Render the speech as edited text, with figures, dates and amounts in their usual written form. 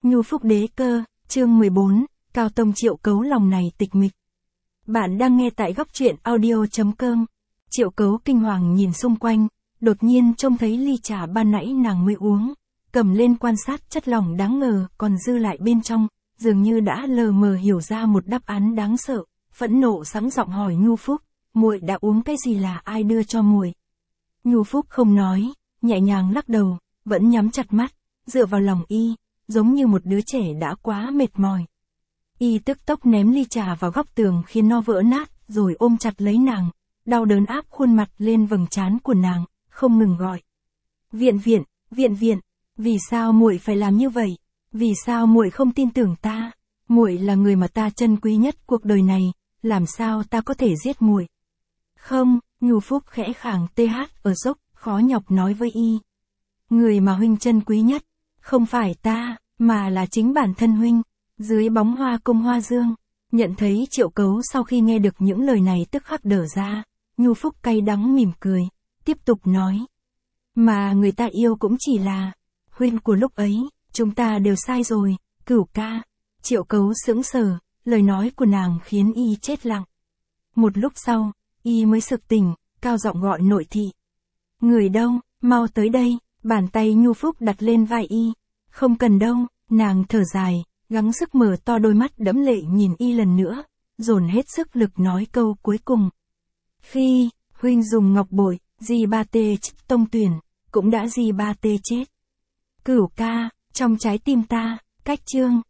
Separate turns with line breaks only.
Nhu Phúc Đế Cơ, chương 14, Cao Tông Triệu Cấu lòng này tịch mịch. Bạn đang nghe tại góc truyện audio.com. Triệu Cấu kinh hoàng nhìn xung quanh, đột nhiên trông thấy ly trà ban nãy nàng mới uống, cầm lên quan sát chất lỏng đáng ngờ còn dư lại bên trong, dường như đã lờ mờ hiểu ra một đáp án đáng sợ, phẫn nộ sẵn giọng hỏi Nhu Phúc, muội đã uống cái gì, là ai đưa cho muội? Nhu Phúc không nói, nhẹ nhàng lắc đầu, vẫn nhắm chặt mắt, dựa vào lòng y, giống như một đứa trẻ đã quá mệt mỏi. Y tức tốc ném ly trà vào góc tường khiến nó vỡ nát, rồi ôm chặt lấy nàng, đau đớn áp khuôn mặt lên vầng trán của nàng, không ngừng gọi. Viện viện, viện viện, vì sao muội phải làm như vậy? Vì sao muội không tin tưởng ta? Muội là người mà ta trân quý nhất cuộc đời này, làm sao ta có thể giết muội? Không, Nhu Phúc khẽ khàng ở dốc, khó nhọc nói với y. Người mà huynh trân quý nhất, không phải ta, mà là chính bản thân huynh. Dưới bóng hoa cung hoa dương, nhận thấy Triệu Cấu sau khi nghe được những lời này tức khắc đờ ra, Nhu Phúc cay đắng mỉm cười, tiếp tục nói. Mà người ta yêu cũng chỉ là huynh của lúc ấy, chúng ta đều sai rồi, Cửu ca. Triệu Cấu sững sờ, lời nói của nàng khiến y chết lặng. Một lúc sau, y mới sực tỉnh, cao giọng gọi nội thị. Người đâu, mau tới đây. Bàn tay Nhu Phúc đặt lên vai y. Không cần đâu, nàng thở dài, gắng sức mở to đôi mắt đẫm lệ nhìn y lần nữa, dồn hết sức lực nói câu cuối cùng. Khi huynh dùng ngọc bội, di ba tê tông tuyển, cũng đã di ba tê chết. Cửu ca, trong trái tim ta, cách chương.